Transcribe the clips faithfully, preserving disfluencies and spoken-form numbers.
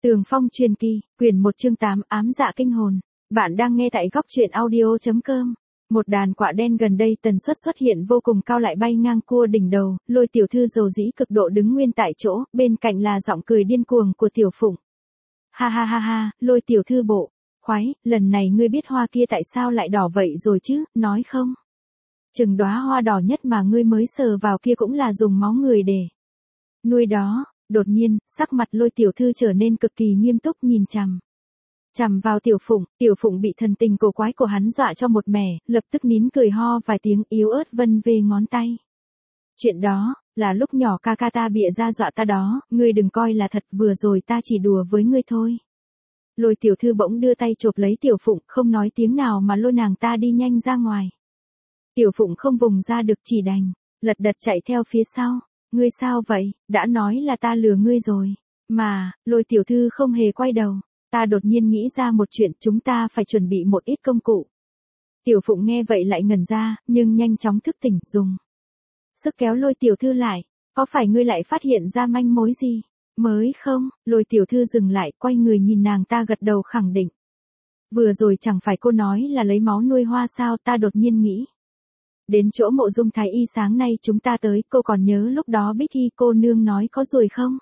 Tường Phong truyền kỳ, quyển một chương tám ám dạ kinh hồn. Bạn đang nghe tại góc truyện audio.com. Một đàn quạ đen gần đây tần suất xuất hiện vô cùng cao lại bay ngang cua đỉnh đầu, Lôi tiểu thư dầu dĩ cực độ đứng nguyên tại chỗ, bên cạnh là giọng cười điên cuồng của Tiểu Phụng. Ha ha ha ha, Lôi tiểu thư bộ, khoái, lần này ngươi biết hoa kia tại sao lại đỏ vậy rồi chứ, nói không? Chừng đóa hoa đỏ nhất mà ngươi mới sờ vào kia cũng là dùng máu người để nuôi đó. Đột nhiên, sắc mặt Lôi tiểu thư trở nên cực kỳ nghiêm túc nhìn chằm. Chằm vào Tiểu Phụng, Tiểu Phụng bị thần tình cổ quái của hắn dọa cho một mẻ, lập tức nín cười ho vài tiếng yếu ớt vân về ngón tay. Chuyện đó, là lúc nhỏ ca ca ta bịa ra dọa ta đó, ngươi đừng coi là thật, vừa rồi ta chỉ đùa với ngươi thôi. Lôi tiểu thư bỗng đưa tay chộp lấy Tiểu Phụng, không nói tiếng nào mà lôi nàng ta đi nhanh ra ngoài. Tiểu Phụng không vùng ra được chỉ đành lật đật chạy theo phía sau. Ngươi sao vậy, đã nói là ta lừa ngươi rồi. Mà, Lôi tiểu thư không hề quay đầu. Ta đột nhiên nghĩ ra một chuyện, chúng ta phải chuẩn bị một ít công cụ. Tiểu Phụng nghe vậy lại ngẩn ra, nhưng nhanh chóng thức tỉnh, dùng sức kéo Lôi tiểu thư lại. Có phải ngươi lại phát hiện ra manh mối gì mới không? Lôi tiểu thư dừng lại, quay người nhìn nàng ta gật đầu khẳng định. Vừa rồi chẳng phải cô nói là lấy máu nuôi hoa sao, ta đột nhiên nghĩ đến chỗ Mộ Dung Thái Y sáng nay chúng ta tới, cô còn nhớ lúc đó Bích Y cô nương nói có ruồi không?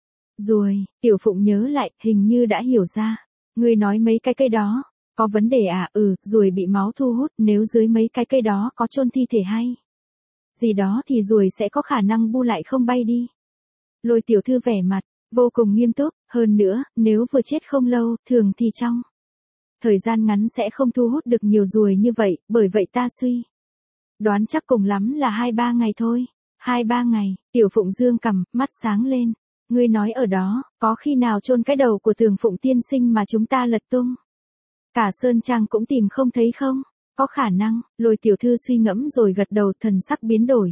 Ruồi, Tiểu Phụng nhớ lại, hình như đã hiểu ra. Ngươi nói mấy cái cây đó, có vấn đề à? Ừ, ruồi bị máu thu hút, nếu dưới mấy cái cây đó có chôn thi thể hay gì đó thì ruồi sẽ có khả năng bu lại không bay đi. Lôi tiểu thư vẻ mặt vô cùng nghiêm túc, hơn nữa, nếu vừa chết không lâu, thường thì trong thời gian ngắn sẽ không thu hút được nhiều ruồi như vậy, bởi vậy ta suy đoán chắc cùng lắm là hai ba ngày thôi. Hai ba ngày, Tiểu Phụng dương cằm, mắt sáng lên. Ngươi nói ở đó, có khi nào chôn cái đầu của Tường Phụng tiên sinh mà chúng ta lật tung cả sơn trang cũng tìm không thấy không? Có khả năng. Lôi tiểu thư suy ngẫm rồi gật đầu, thần sắc biến đổi.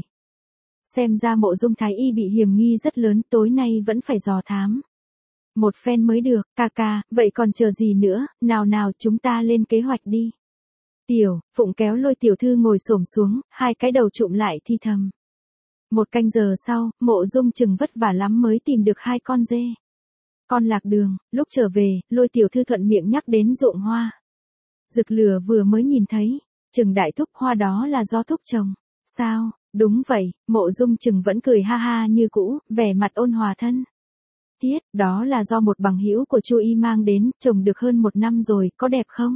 Xem ra Mộ Dung Thái Y bị hiểm nghi rất lớn, tối nay vẫn phải dò thám một phen mới được. Ca ca, vậy còn chờ gì nữa, nào nào chúng ta lên kế hoạch đi. Tiểu Phụng kéo Lôi tiểu thư ngồi xổm xuống, hai cái đầu chụm lại thi thầm. Một canh giờ sau, Mộ Dung Trừng vất vả lắm mới tìm được hai con dê con lạc đường. Lúc trở về, Lôi tiểu thư thuận miệng nhắc đến ruộng hoa rực lửa vừa mới nhìn thấy. Trừng đại thúc, hoa đó là do thúc trồng sao? Đúng vậy. Mộ Dung Trừng vẫn cười ha ha như cũ, vẻ mặt ôn hòa thân thiết. Đó là do một bằng hữu của Chu Y mang đến, trồng được hơn một năm rồi, có đẹp không?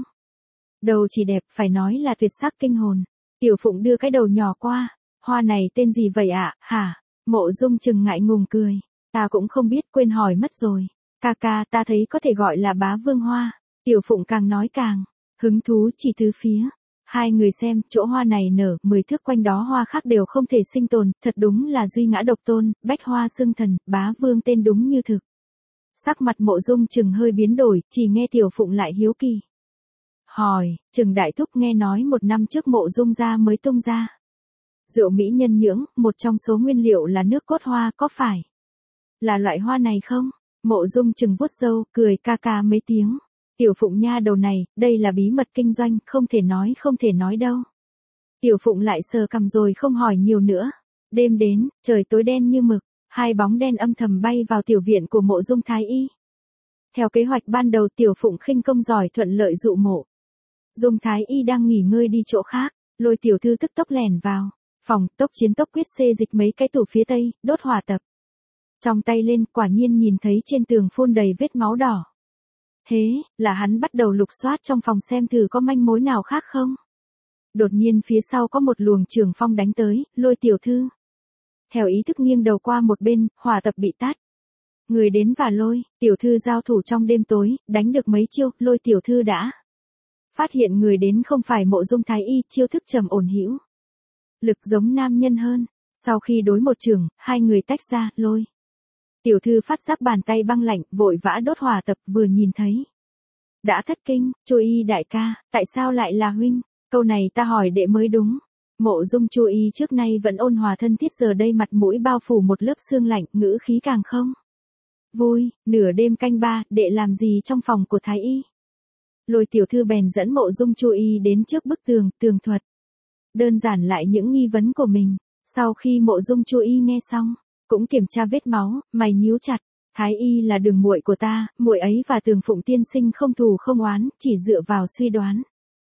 Đầu chỉ đẹp, phải nói là tuyệt sắc kinh hồn. Tiểu Phụng đưa cái đầu nhỏ qua. Hoa này tên gì vậy ạ, à? Hả? Mộ Dung Trừng ngại ngùng cười. Ta cũng không biết, quên hỏi mất rồi. Ca ca, ta thấy có thể gọi là bá vương hoa. Tiểu Phụng càng nói càng hứng thú, chỉ tứ phía. Hai người xem, chỗ hoa này nở, mười thước quanh đó hoa khác đều không thể sinh tồn, thật đúng là duy ngã độc tôn, bách hoa xưng thần, bá vương tên đúng như thực. Sắc mặt Mộ Dung Trừng hơi biến đổi, chỉ nghe Tiểu Phụng lại hiếu kỳ hỏi, Trừng đại thúc, nghe nói một năm trước Mộ Dung gia mới tung ra rượu mỹ nhân nhưỡng, một trong số nguyên liệu là nước cốt hoa, có phải là loại hoa này không? Mộ Dung Trừng vuốt râu, cười ca ca mấy tiếng. Tiểu Phụng nha đầu này, đây là bí mật kinh doanh, không thể nói không thể nói đâu. Tiểu Phụng lại sờ cằm rồi không hỏi nhiều nữa. Đêm đến, trời tối đen như mực, hai bóng đen âm thầm bay vào tiểu viện của Mộ Dung Thái Y. Theo kế hoạch ban đầu, Tiểu Phụng khinh công giỏi thuận lợi dụ Mộ Dung Thái Y đang nghỉ ngơi đi chỗ khác. Lôi tiểu thư tức tốc lẻn vào phòng, tốc chiến tốc quyết xê dịch mấy cái tủ phía tây, đốt hỏa tập trong tay lên, quả nhiên nhìn thấy trên tường phun đầy vết máu đỏ. Thế là hắn bắt đầu lục soát trong phòng xem thử có manh mối nào khác không. Đột nhiên phía sau có một luồng trường phong đánh tới. Lôi tiểu thư theo ý thức nghiêng đầu qua một bên, hỏa tập bị tắt. Người đến và Lôi tiểu thư giao thủ trong đêm tối, đánh được mấy chiêu, Lôi tiểu thư đã phát hiện người đến không phải Mộ Dung Thái Y, chiêu thức trầm ổn hữu lực giống nam nhân hơn. Sau khi đối một trường, hai người tách ra. Lôi tiểu thư phát giác bàn tay băng lạnh, vội vã đốt hỏa tập, vừa nhìn thấy đã thất kinh. Chu Y đại ca, tại sao lại là huynh? Câu này ta hỏi đệ mới đúng. Mộ Dung Chu Y trước nay vẫn ôn hòa thân thiết, giờ đây mặt mũi bao phủ một lớp sương lạnh, ngữ khí càng không vui. Nửa đêm canh ba, đệ làm gì trong phòng của Thái Y? Lôi tiểu thư bèn dẫn Mộ Dung Chu Y đến trước bức tường, tường thuật đơn giản lại những nghi vấn của mình. Sau khi Mộ Dung Chu Y nghe xong, cũng kiểm tra vết máu, mày nhíu chặt, Thái y là đường muội của ta, muội ấy và Tường Phụng tiên sinh không thù không oán, chỉ dựa vào suy đoán.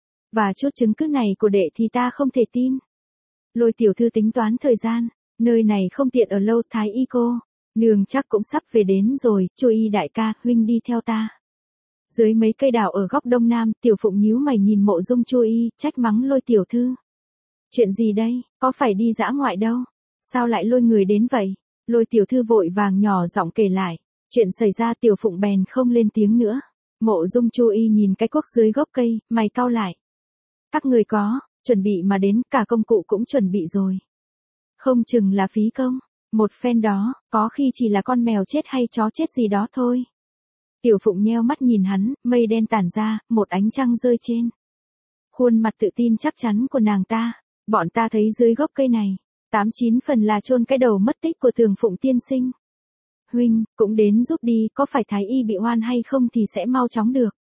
Và chút chứng cứ này của đệ thì ta không thể tin. Lôi tiểu thư tính toán thời gian, nơi này không tiện ở lâu. Thái y cô, nương chắc cũng sắp về đến rồi, Chu Y đại ca, huynh đi theo ta. Dưới mấy cây đào ở góc đông nam, Tiểu Phụng nhíu mày nhìn Mộ Dung Chu Y, trách mắng Lôi tiểu thư. Chuyện gì đây, có phải đi dã ngoại đâu? Sao lại lôi người đến vậy? Lôi tiểu thư vội vàng nhỏ giọng kể lại. Chuyện xảy ra. Tiểu Phụng bèn không lên tiếng nữa. Mộ Dung Chu Y nhìn cái cuốc dưới gốc cây, mày cau lại. Các người có, chuẩn bị mà đến, cả công cụ cũng chuẩn bị rồi. Không chừng là phí công. Một phen đó, có khi chỉ là con mèo chết hay chó chết gì đó thôi. Tiểu Phụng nheo mắt nhìn hắn, mây đen tản ra, một ánh trăng rơi trên khuôn mặt tự tin chắc chắn của nàng ta. Bọn ta thấy dưới gốc cây này, tám chín phần là chôn cái đầu mất tích của Tường Phụng tiên sinh. Huynh, cũng đến giúp đi, có phải Thái y bị oan hay không thì sẽ mau chóng được.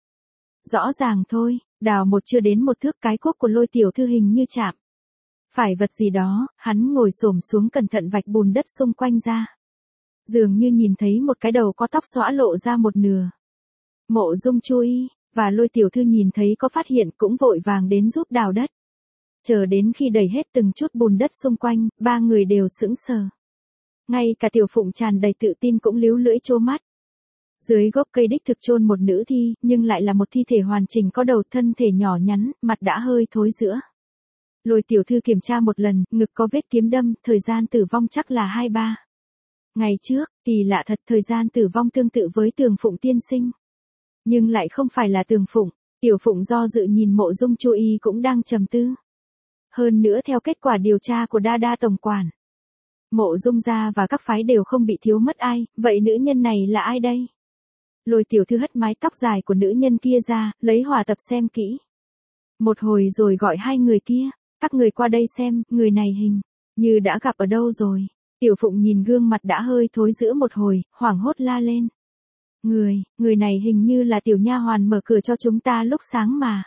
Rõ ràng thôi, đào một chưa đến một thước, cái cuốc của Lôi tiểu thư hình như chạm phải vật gì đó, hắn ngồi xổm xuống cẩn thận vạch bùn đất xung quanh ra. Dường như nhìn thấy một cái đầu có tóc xõa lộ ra một nửa. Mộ Dung Chu Y và Lôi tiểu thư nhìn thấy có phát hiện cũng vội vàng đến giúp đào đất. Chờ đến khi đầy hết từng chút bùn đất xung quanh, ba người đều sững sờ. Ngay cả Tiểu Phụng tràn đầy tự tin cũng líu lưỡi trố mắt. Dưới gốc cây đích thực chôn một nữ thi, nhưng lại là một thi thể hoàn chỉnh, có đầu, thân thể nhỏ nhắn, mặt đã hơi thối rữa. Lôi tiểu thư kiểm tra một lần, ngực có vết kiếm đâm, thời gian tử vong chắc là hai ba ngày trước. Kỳ lạ thật, thời gian tử vong tương tự với Tường Phụng tiên sinh, nhưng lại không phải là Tường Phụng. Tiểu Phụng do dự nhìn Mộ Dung Chu Y cũng đang trầm tư. Hơn nữa theo kết quả điều tra của Đa Đa tổng quản, Mộ Dung gia và các phái đều không bị thiếu mất ai, vậy nữ nhân này là ai đây? Lôi tiểu thư hất mái tóc dài của nữ nhân kia ra, lấy hỏa tập xem kỹ. Một hồi rồi gọi hai người kia, các người qua đây xem, người này hình như đã gặp ở đâu rồi. Tiểu Phụng nhìn gương mặt đã hơi thối rữa một hồi, hoảng hốt la lên. Người, người này hình như là tiểu nha hoàn mở cửa cho chúng ta lúc sáng mà.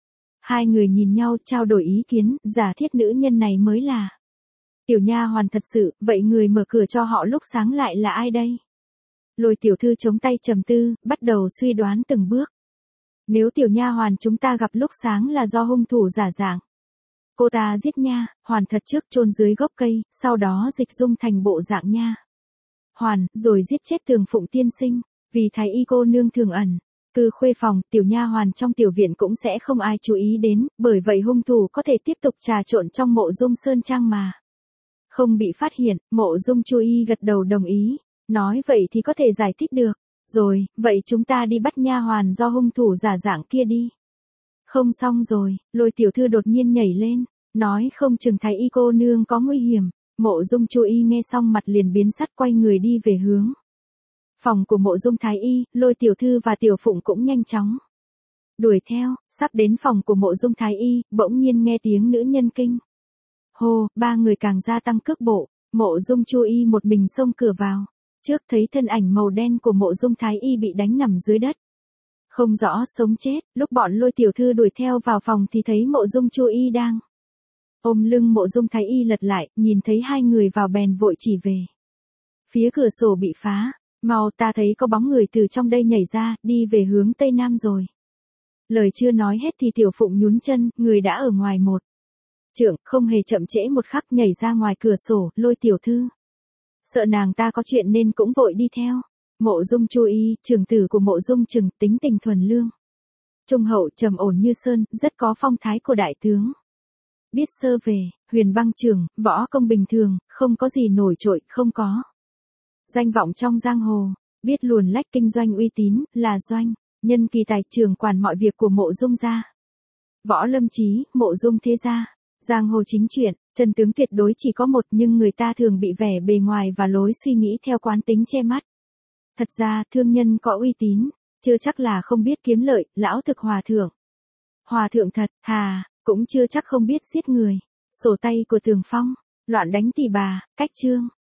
Hai người nhìn nhau trao đổi ý kiến, giả thiết nữ nhân này mới là tiểu nha hoàn thật sự, vậy người mở cửa cho họ lúc sáng lại là ai đây? Lôi tiểu thư chống tay trầm tư, bắt đầu suy đoán từng bước. Nếu tiểu nha hoàn chúng ta gặp lúc sáng là do hung thủ giả dạng, cô ta giết nha hoàn thật trước, chôn dưới gốc cây, sau đó dịch dung thành bộ dạng nha hoàn, rồi giết chết Tường Phụng tiên sinh. Vì Thái y cô nương thường ẩn cư khuê phòng, tiểu nha hoàn trong tiểu viện cũng sẽ không ai chú ý đến, bởi vậy hung thủ có thể tiếp tục trà trộn trong Mộ Dung sơn trang mà không bị phát hiện. Mộ Dung Chu Y gật đầu đồng ý, nói vậy thì có thể giải thích được. Rồi, vậy chúng ta đi bắt nha hoàn do hung thủ giả dạng kia đi. Không xong rồi, Lôi tiểu thư đột nhiên nhảy lên, nói không chừng Thái y cô nương có nguy hiểm. Mộ Dung Chu Y nghe xong mặt liền biến sắc, quay người đi về hướng phòng của Mộ Dung Thái y. Lôi tiểu thư và Tiểu Phụng cũng nhanh chóng đuổi theo, sắp đến phòng của Mộ Dung Thái y, bỗng nhiên nghe tiếng nữ nhân kinh hô, ba người càng gia tăng cước bộ. Mộ Dung Chu Y một mình xông cửa vào, trước thấy thân ảnh màu đen của Mộ Dung Thái y bị đánh nằm dưới đất, không rõ sống chết. Lúc bọn Lôi tiểu thư đuổi theo vào phòng thì thấy Mộ Dung Chu Y đang ôm lưng Mộ Dung Thái y lật lại, nhìn thấy hai người vào bèn vội chỉ về phía cửa sổ bị phá. Mau, ta thấy có bóng người từ trong đây nhảy ra, đi về hướng tây nam rồi. Lời chưa nói hết thì Tiểu Phụng nhún chân, người đã ở ngoài một trượng, không hề chậm trễ một khắc nhảy ra ngoài cửa sổ. Lôi tiểu thư sợ nàng ta có chuyện nên cũng vội đi theo. Mộ Dung Chu Y, trưởng tử của Mộ Dung Trừng, tính tình thuần lương, trung hậu, trầm ổn như sơn, rất có phong thái của đại tướng. Biết sơ về, Huyền Băng Trường, võ công bình thường, không có gì nổi trội, không có danh vọng trong giang hồ, biết luồn lách kinh doanh uy tín, là doanh nhân kỳ tài, trưởng quản mọi việc của Mộ Dung gia. Võ lâm chí, Mộ Dung thế gia, giang hồ chính truyện, chân tướng tuyệt đối chỉ có một, nhưng người ta thường bị vẻ bề ngoài và lối suy nghĩ theo quán tính che mắt. Thật ra, thương nhân có uy tín, chưa chắc là không biết kiếm lợi. Lão thực hòa thượng, hòa thượng thật, hà, cũng chưa chắc không biết giết người. Sổ tay của Tường Phong, loạn đánh tỷ bà, cách chương.